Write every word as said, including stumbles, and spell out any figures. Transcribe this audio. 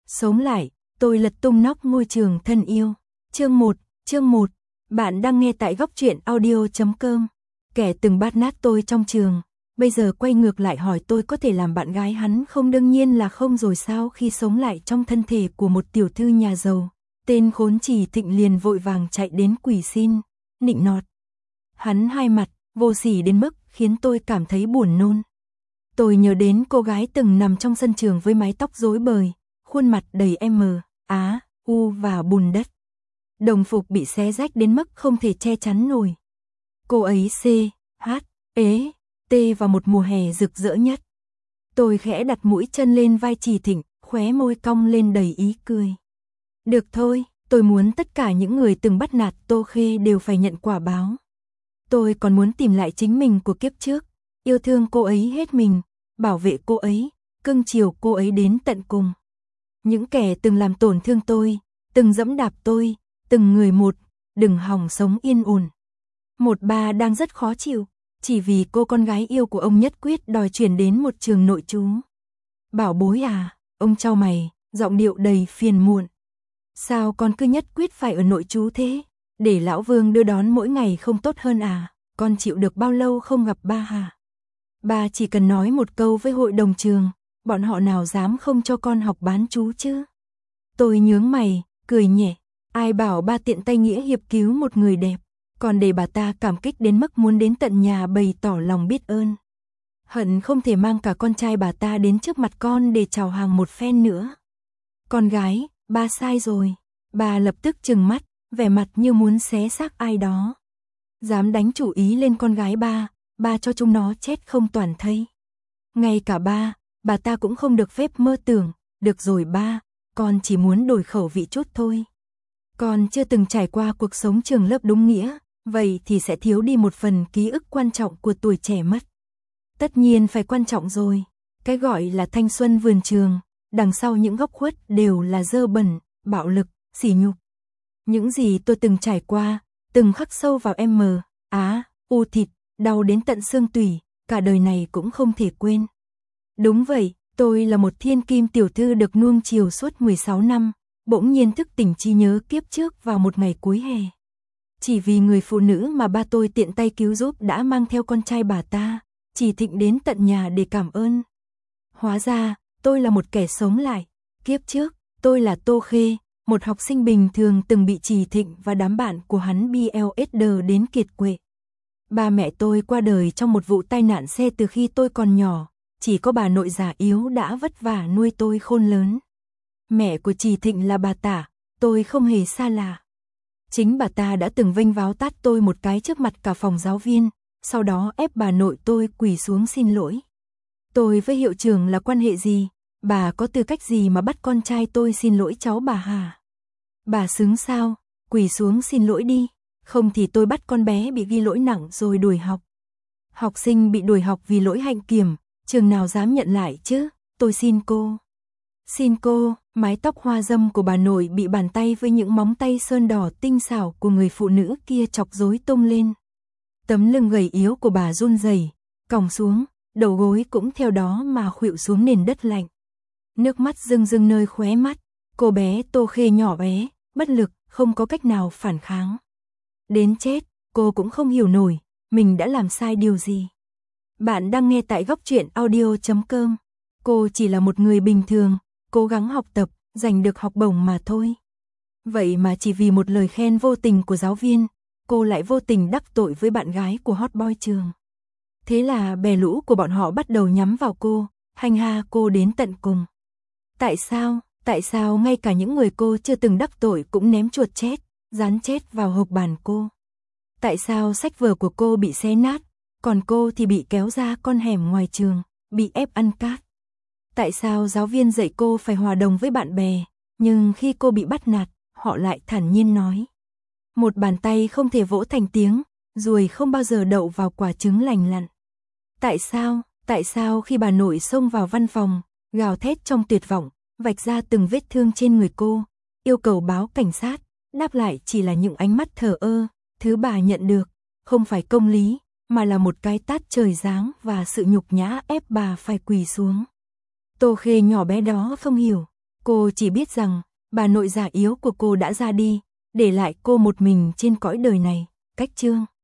Sống lại, tôi lật tung nóc ngôi trường thân yêu. Chương một, chương một. Bạn đang nghe tại góc truyện audio chấm com. Kẻ từng bắt nạt tôi trong trường, bây giờ quay ngược lại hỏi tôi có thể làm bạn gái hắn không, đương nhiên là không rồi sao. Khi sống lại trong thân thể của một tiểu thư nhà giàu, tên khốn Trì Thịnh liền vội vàng chạy đến quỳ xin, nịnh nọt. Hắn hai mặt, vô sỉ đến mức khiến tôi cảm thấy buồn nôn. Tôi nhớ đến cô gái từng nằm trong sân trường với mái tóc rối bời, khuôn mặt đầy M, Á, U và bùn đất. Đồng phục bị xé rách đến mức không thể che chắn nổi. Cô ấy C, H, ế, T vào một mùa hè rực rỡ nhất. Tôi khẽ đặt mũi chân lên vai Trì Thịnh, khóe môi cong lên đầy ý cười. Được thôi, tôi muốn tất cả những người từng bắt nạt Tô Khê đều phải nhận quả báo. Tôi còn muốn tìm lại chính mình của kiếp trước, yêu thương cô ấy hết mình, bảo vệ cô ấy, cưng chiều cô ấy đến tận cùng. Những kẻ từng làm tổn thương tôi, từng dẫm đạp tôi, từng người một, đừng hòng sống yên ổn. Một bà đang rất khó chịu, chỉ vì cô con gái yêu của ông nhất quyết đòi chuyển đến một trường nội trú. Bảo bối à, ông chau mày, giọng điệu đầy phiền muộn. Sao con cứ nhất quyết phải ở nội trú thế? Để lão Vương đưa đón mỗi ngày không tốt hơn à? Con chịu được bao lâu không gặp ba hả? Ba chỉ cần nói một câu với hội đồng trường, bọn họ nào dám không cho con học bán trú chứ? Tôi nhướng mày, cười nhẹ. Ai bảo ba tiện tay nghĩa hiệp cứu một người đẹp, còn để bà ta cảm kích đến mức muốn đến tận nhà bày tỏ lòng biết ơn. Hận không thể mang cả con trai bà ta đến trước mặt con để chào hàng một phen nữa. Con gái, ba sai rồi. Bà lập tức trừng mắt, vẻ mặt như muốn xé xác ai đó. Dám đánh chủ ý lên con gái ba, ba cho chúng nó chết không toàn thây. Ngay cả ba, bà ta cũng không được phép mơ tưởng. Được rồi ba, con chỉ muốn đổi khẩu vị chút thôi. Con chưa từng trải qua cuộc sống trường lớp đúng nghĩa, vậy thì sẽ thiếu đi một phần ký ức quan trọng của tuổi trẻ mất. Tất nhiên phải quan trọng rồi, cái gọi là thanh xuân vườn trường, đằng sau những góc khuất đều là dơ bẩn, bạo lực, sỉ nhục. Những gì tôi từng trải qua, từng khắc sâu vào M, Á, U thịt, đau đến tận xương tủy, cả đời này cũng không thể quên. Đúng vậy, tôi là một thiên kim tiểu thư được nuông chiều suốt mười sáu năm. Bỗng nhiên thức tỉnh trí nhớ kiếp trước vào một ngày cuối hè. Chỉ vì người phụ nữ mà ba tôi tiện tay cứu giúp đã mang theo con trai bà ta, Trì Thịnh đến tận nhà để cảm ơn. Hóa ra, tôi là một kẻ sống lại. Kiếp trước, tôi là Tô Khê, một học sinh bình thường từng bị Trì Thịnh và đám bạn của hắn bê lờ ét đê đến kiệt quệ. Ba mẹ tôi qua đời trong một vụ tai nạn xe từ khi tôi còn nhỏ, chỉ có bà nội già yếu đã vất vả nuôi tôi khôn lớn. Mẹ của Trì Thịnh là bà Tả, tôi không hề xa lạ. Chính bà ta đã từng vênh váo tát tôi một cái trước mặt cả phòng giáo viên, sau đó ép bà nội tôi quỳ xuống xin lỗi. Tôi với hiệu trưởng là quan hệ gì? Bà có tư cách gì mà bắt con trai tôi xin lỗi cháu bà hả? Bà xứng sao? Quỳ xuống xin lỗi đi, không thì tôi bắt con bé bị ghi lỗi nặng rồi đuổi học. Học sinh bị đuổi học vì lỗi hạnh kiểm, trường nào dám nhận lại chứ? Tôi xin cô. Xin cô, mái tóc hoa dâm của bà nội bị bàn tay với những móng tay sơn đỏ tinh xảo của người phụ nữ kia chọc rối tung lên. Tấm lưng gầy yếu của bà run rẩy, còng xuống, đầu gối cũng theo đó mà khuỵu xuống nền đất lạnh. Nước mắt rưng rưng nơi khóe mắt, cô bé Tô Khê nhỏ bé, bất lực, không có cách nào phản kháng. Đến chết, cô cũng không hiểu nổi, mình đã làm sai điều gì. Bạn đang nghe tại góc truyện audio chấm com. Cô chỉ là một người bình thường, cố gắng học tập, giành được học bổng mà thôi. Vậy mà chỉ vì một lời khen vô tình của giáo viên, cô lại vô tình đắc tội với bạn gái của hot boy trường. Thế là bè lũ của bọn họ bắt đầu nhắm vào cô, hành hạ cô đến tận cùng. Tại sao, tại sao ngay cả những người cô chưa từng đắc tội cũng ném chuột chết, dán chết vào hộp bàn cô? Tại sao sách vở của cô bị xé nát, còn cô thì bị kéo ra con hẻm ngoài trường, bị ép ăn cát? Tại sao giáo viên dạy cô phải hòa đồng với bạn bè, nhưng khi cô bị bắt nạt, họ lại thản nhiên nói. Một bàn tay không thể vỗ thành tiếng, ruồi không bao giờ đậu vào quả trứng lành lặn. Tại sao, tại sao khi bà nội xông vào văn phòng, gào thét trong tuyệt vọng, vạch ra từng vết thương trên người cô, yêu cầu báo cảnh sát, đáp lại chỉ là những ánh mắt thờ ơ, thứ bà nhận được, không phải công lý, mà là một cái tát trời giáng và sự nhục nhã ép bà phải quỳ xuống. Tô Khê nhỏ bé đó không hiểu, Cô chỉ biết rằng, bà nội già yếu của cô đã ra đi, để lại cô một mình trên cõi đời này. Cách chương